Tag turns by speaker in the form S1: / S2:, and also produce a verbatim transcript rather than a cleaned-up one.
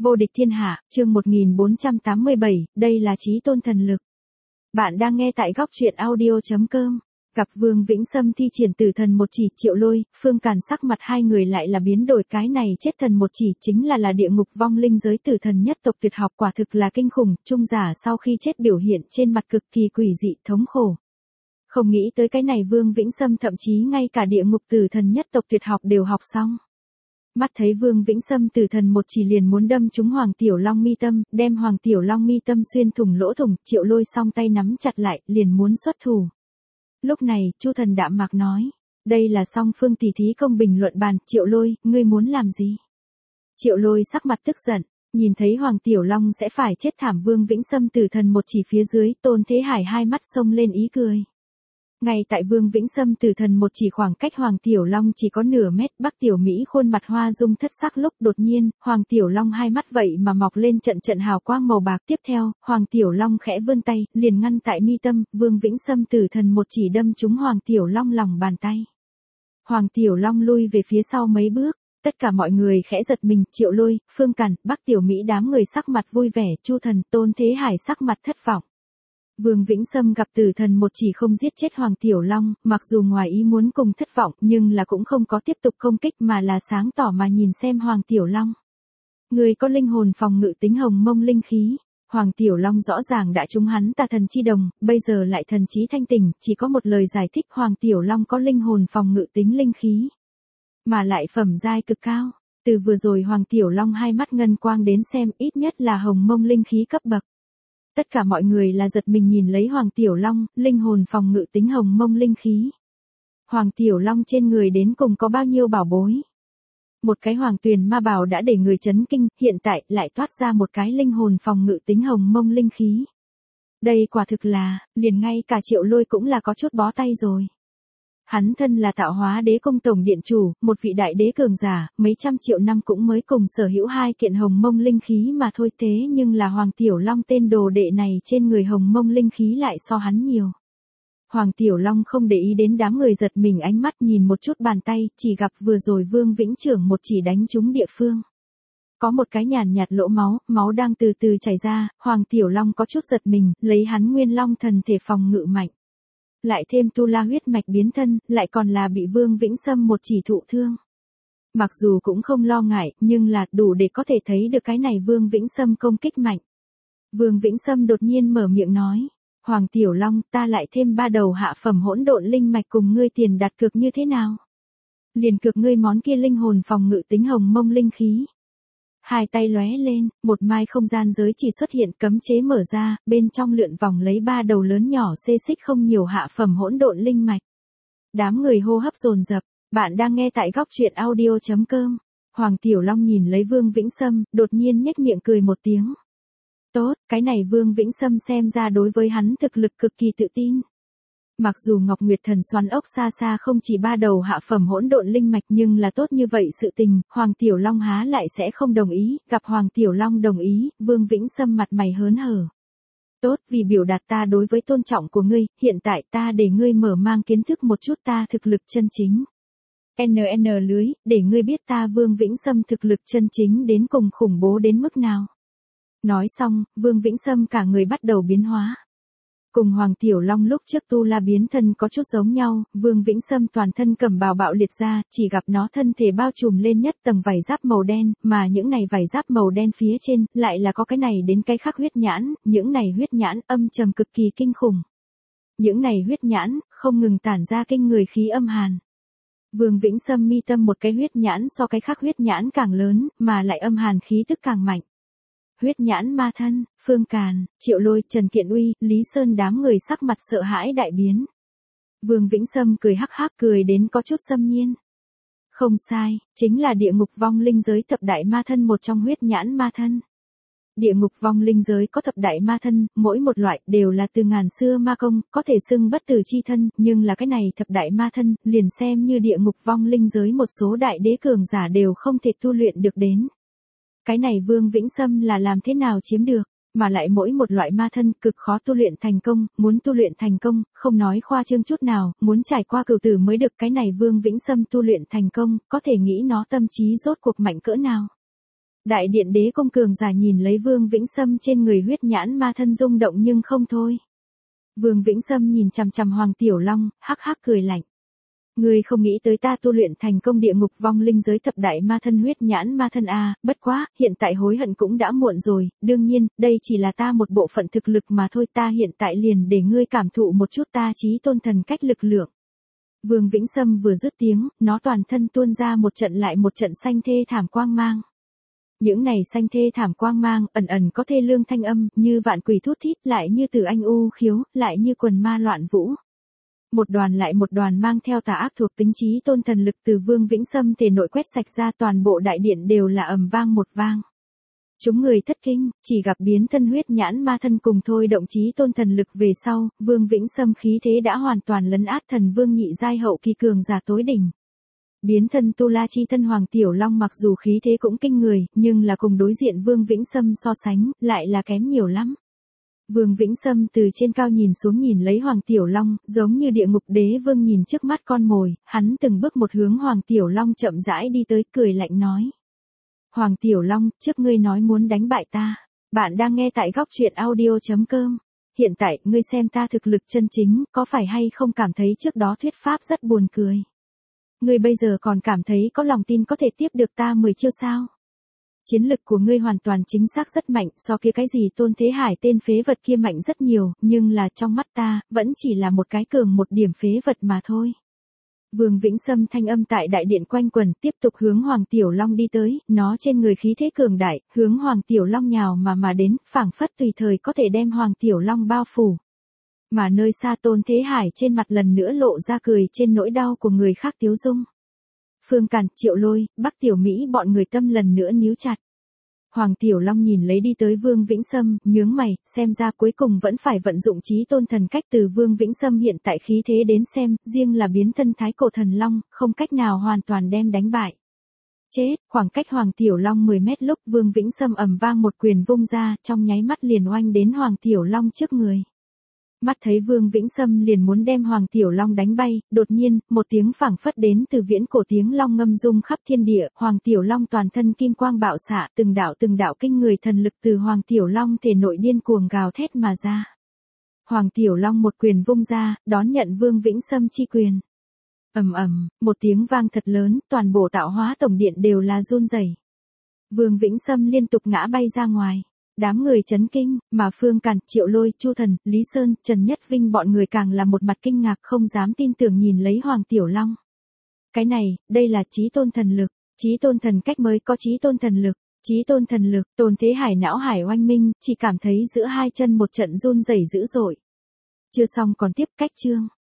S1: Vô địch thiên hạ, chương một nghìn bốn trăm tám mươi bảy, đây là chí tôn thần lực. Bạn đang nghe tại góc truyện audio chấm com. Gặp Vương Vĩnh Sâm thi triển tử thần một chỉ, Triệu Lôi, Phương Càn sắc mặt hai người lại là biến đổi, cái này chết thần một chỉ chính là là địa ngục vong linh giới tử thần nhất tộc tuyệt học, quả thực là kinh khủng, trung giả sau khi chết biểu hiện trên mặt cực kỳ quỷ dị thống khổ. Không nghĩ tới cái này Vương Vĩnh Sâm thậm chí ngay cả địa ngục tử thần nhất tộc tuyệt học đều học xong. Mắt thấy Vương Vĩnh Sâm tử thần một chỉ liền muốn đâm trúng Hoàng Tiểu Long mi tâm, đem Hoàng Tiểu Long mi tâm xuyên thủng lỗ thủng, Triệu Lôi song tay nắm chặt lại, liền muốn xuất thủ. Lúc này, Chu Thần đạm mạc nói, đây là song phương tỷ thí công bình luận bàn, Triệu Lôi, ngươi muốn làm gì? Triệu Lôi sắc mặt tức giận, nhìn thấy Hoàng Tiểu Long sẽ phải chết thảm, Vương Vĩnh Sâm tử thần một chỉ phía dưới, Tôn Thế Hải hai mắt xông lên ý cười. Ngay tại Vương Vĩnh Sâm tử thần một chỉ khoảng cách Hoàng Tiểu Long chỉ có nửa mét, Bắc Tiểu Mỹ khuôn mặt hoa dung thất sắc lúc đột nhiên, Hoàng Tiểu Long hai mắt vậy mà mọc lên trận trận hào quang màu bạc, tiếp theo, Hoàng Tiểu Long khẽ vươn tay, liền ngăn tại mi tâm, Vương Vĩnh Sâm tử thần một chỉ đâm trúng Hoàng Tiểu Long lòng bàn tay. Hoàng Tiểu Long lui về phía sau mấy bước, tất cả mọi người khẽ giật mình, Triệu Lôi, Phương Càn, Bắc Tiểu Mỹ đám người sắc mặt vui vẻ, Chu Thần, Tôn Thế Hải sắc mặt thất vọng. Vương Vĩnh Sâm gặp tử thần một chỉ không giết chết Hoàng Tiểu Long, mặc dù ngoài ý muốn cùng thất vọng nhưng là cũng không có tiếp tục công kích mà là sáng tỏ mà nhìn xem Hoàng Tiểu Long. Người có linh hồn phòng ngự tính hồng mông linh khí. Hoàng Tiểu Long rõ ràng đã trúng hắn tà thần chi đồng, bây giờ lại thần trí thanh tỉnh, chỉ có một lời giải thích, Hoàng Tiểu Long có linh hồn phòng ngự tính linh khí. Mà lại phẩm giai cực cao. Từ vừa rồi Hoàng Tiểu Long hai mắt ngân quang đến xem, ít nhất là hồng mông linh khí cấp bậc. Tất cả mọi người là giật mình nhìn lấy Hoàng Tiểu Long, linh hồn phòng ngự tính hồng mông linh khí. Hoàng Tiểu Long trên người đến cùng có bao nhiêu bảo bối? Một cái Hoàng Tuyền ma bảo đã để người chấn kinh, hiện tại lại toát ra một cái linh hồn phòng ngự tính hồng mông linh khí. Đây quả thực là, liền ngay cả Triệu Lôi cũng là có chút bó tay rồi. Hắn thân là Tạo Hóa Đế Cung tổng điện chủ, một vị đại đế cường giả, mấy trăm triệu năm cũng mới cùng sở hữu hai kiện hồng mông linh khí mà thôi, thế nhưng là Hoàng Tiểu Long tên đồ đệ này trên người hồng mông linh khí lại so hắn nhiều. Hoàng Tiểu Long không để ý đến đám người giật mình ánh mắt, nhìn một chút bàn tay, chỉ gặp vừa rồi Vương Vĩnh Trưởng một chỉ đánh trúng địa phương. Có một cái nhàn nhạt lỗ máu, máu đang từ từ chảy ra, Hoàng Tiểu Long có chút giật mình, lấy hắn Nguyên Long thần thể phòng ngự mạnh. Lại thêm tu la huyết mạch biến thân, lại còn là bị Vương Vĩnh Sâm một chỉ thụ thương. Mặc dù cũng không lo ngại, nhưng là đủ để có thể thấy được cái này Vương Vĩnh Sâm công kích mạnh. Vương Vĩnh Sâm đột nhiên mở miệng nói, Hoàng Tiểu Long, ta lại thêm ba đầu hạ phẩm hỗn độn linh mạch cùng ngươi tiền đặt cược như thế nào? Liền cược ngươi món kia linh hồn phòng ngự tính hồng mông linh khí. Hai tay lóe lên, một mai không gian giới chỉ xuất hiện, cấm chế mở ra, bên trong lượn vòng lấy ba đầu lớn nhỏ xê xích không nhiều hạ phẩm hỗn độn linh mạch. Đám người hô hấp dồn dập, bạn đang nghe tại góc truyện audio chấm com. Hoàng Tiểu Long nhìn lấy Vương Vĩnh Sâm, đột nhiên nhếch miệng cười một tiếng. Tốt, cái này Vương Vĩnh Sâm xem ra đối với hắn thực lực cực kỳ tự tin. Mặc dù Ngọc Nguyệt Thần xoắn ốc xa xa không chỉ ba đầu hạ phẩm hỗn độn linh mạch nhưng là tốt như vậy sự tình, Hoàng Tiểu Long há lại sẽ không đồng ý, gặp Hoàng Tiểu Long đồng ý, Vương Vĩnh Sâm mặt mày hớn hở. Tốt, vì biểu đạt ta đối với tôn trọng của ngươi, hiện tại ta để ngươi mở mang kiến thức một chút ta thực lực chân chính. en en lưới, để ngươi biết ta Vương Vĩnh Sâm thực lực chân chính đến cùng khủng bố đến mức nào. Nói xong, Vương Vĩnh Sâm cả người bắt đầu biến hóa. Cùng Hoàng Tiểu Long lúc trước tu la biến thân có chút giống nhau, Vương Vĩnh Sâm toàn thân cầm bào bạo liệt ra, chỉ gặp nó thân thể bao trùm lên nhất tầng vảy giáp màu đen, mà những này vảy giáp màu đen phía trên, lại là có cái này đến cái khác huyết nhãn, những này huyết nhãn âm trầm cực kỳ kinh khủng. Những này huyết nhãn, không ngừng tản ra kinh người khí âm hàn. Vương Vĩnh Sâm mi tâm một cái huyết nhãn so cái khác huyết nhãn càng lớn, mà lại âm hàn khí tức càng mạnh. Huyết nhãn ma thân, Phương Càn, Triệu Lôi, Trần Kiện Uy, Lý Sơn đám người sắc mặt sợ hãi đại biến. Vương Vĩnh Sâm cười hắc hắc, cười đến có chút xâm nhiên. Không sai, chính là địa ngục vong linh giới thập đại ma thân một trong huyết nhãn ma thân. Địa ngục vong linh giới có thập đại ma thân, mỗi một loại đều là từ ngàn xưa ma công, có thể xưng bất tử chi thân, nhưng là cái này thập đại ma thân, liền xem như địa ngục vong linh giới một số đại đế cường giả đều không thể tu luyện được đến. Cái này Vương Vĩnh Sâm là làm thế nào chiếm được, mà lại mỗi một loại ma thân cực khó tu luyện thành công, muốn tu luyện thành công, không nói khoa trương chút nào, muốn trải qua cửu tử mới được, cái này Vương Vĩnh Sâm tu luyện thành công, có thể nghĩ nó tâm trí rốt cuộc mạnh cỡ nào. Đại điện đế công cường giả nhìn lấy Vương Vĩnh Sâm trên người huyết nhãn ma thân rung động nhưng không thôi. Vương Vĩnh Sâm nhìn chằm chằm Hoàng Tiểu Long, hắc hắc cười lạnh. Ngươi không nghĩ tới ta tu luyện thành công địa ngục vong linh giới thập đại ma thân huyết nhãn ma thân a, bất quá, hiện tại hối hận cũng đã muộn rồi, đương nhiên, đây chỉ là ta một bộ phận thực lực mà thôi, ta hiện tại liền để ngươi cảm thụ một chút ta chí tôn thần cách lực lượng. Vương Vĩnh Sâm vừa dứt tiếng, nó toàn thân tuôn ra một trận lại một trận xanh thê thảm quang mang. Những này xanh thê thảm quang mang, ẩn ẩn có thê lương thanh âm, như vạn quỷ thút thít, lại như từ anh u khiếu, lại như quần ma loạn vũ. Một đoàn lại một đoàn mang theo tà ác thuộc tính chí tôn thần lực từ Vương Vĩnh Sâm thể nội quét sạch ra, toàn bộ đại điện đều là ầm vang một vang. Chúng người thất kinh, chỉ gặp biến thân huyết nhãn ma thân cùng thôi động chí tôn thần lực về sau, Vương Vĩnh Sâm khí thế đã hoàn toàn lấn át thần vương nhị giai hậu kỳ cường giả tối đỉnh. Biến thân tu la chi thân Hoàng Tiểu Long mặc dù khí thế cũng kinh người, nhưng là cùng đối diện Vương Vĩnh Sâm so sánh, lại là kém nhiều lắm. Vương Vĩnh Sâm từ trên cao nhìn xuống nhìn lấy Hoàng Tiểu Long, giống như địa ngục đế vương nhìn trước mắt con mồi, hắn từng bước một hướng Hoàng Tiểu Long chậm rãi đi tới, cười lạnh nói. Hoàng Tiểu Long, trước ngươi nói muốn đánh bại ta. Bạn đang nghe tại góc truyện audio chấm com. Hiện tại, ngươi xem ta thực lực chân chính, có phải hay không cảm thấy trước đó thuyết pháp rất buồn cười. Ngươi bây giờ còn cảm thấy có lòng tin có thể tiếp được ta mười chiêu sao? Chiến lực của ngươi hoàn toàn chính xác rất mạnh, so kia cái gì Tôn Thế Hải tên phế vật kia mạnh rất nhiều, nhưng là trong mắt ta, vẫn chỉ là một cái cường một điểm phế vật mà thôi. Vương Vĩnh Sâm thanh âm tại đại điện quanh quần, tiếp tục hướng Hoàng Tiểu Long đi tới, nó trên người khí thế cường đại, hướng Hoàng Tiểu Long nhào mà mà đến, phảng phất tùy thời có thể đem Hoàng Tiểu Long bao phủ. Mà nơi xa Tôn Thế Hải trên mặt lần nữa lộ ra cười trên nỗi đau của người khác tiếu dung. Phương Càn, Triệu Lôi, Bắc Tiểu Mỹ bọn người tâm lần nữa níu chặt. Hoàng Tiểu Long nhìn lấy đi tới Vương Vĩnh Sâm, nhướng mày, xem ra cuối cùng vẫn phải vận dụng chí tôn thần cách từ Vương Vĩnh Sâm hiện tại khí thế đến xem, riêng là biến thân thái cổ thần long, không cách nào hoàn toàn đem đánh bại. Chết, khoảng cách Hoàng Tiểu Long mười mét lúc Vương Vĩnh Sâm ầm vang một quyền vung ra, trong nháy mắt liền oanh đến Hoàng Tiểu Long trước người. Mắt thấy Vương Vĩnh Sâm liền muốn đem Hoàng Tiểu Long đánh bay, đột nhiên, một tiếng phảng phất đến từ viễn cổ tiếng long ngâm rung khắp thiên địa, Hoàng Tiểu Long toàn thân kim quang bạo xạ, từng đạo từng đạo kinh người thần lực từ Hoàng Tiểu Long thể nội điên cuồng gào thét mà ra. Hoàng Tiểu Long một quyền vung ra, đón nhận Vương Vĩnh Sâm chi quyền. Ầm ầm, một tiếng vang thật lớn, toàn bộ tạo hóa tổng điện đều là run rẩy. Vương Vĩnh Sâm liên tục ngã bay ra ngoài. Đám người chấn kinh, mà Phương Càn, Triệu Lôi, Chu Thần, Lý Sơn, Trần Nhất Vinh bọn người càng là một mặt kinh ngạc không dám tin tưởng nhìn lấy Hoàng Tiểu Long. Cái này, đây là chí tôn thần lực, chí tôn thần cách mới có chí tôn thần lực, chí tôn thần lực, Tôn Thế Hải não hải oanh minh, chỉ cảm thấy giữa hai chân một trận run rẩy dữ dội. Chưa xong còn tiếp cách chương.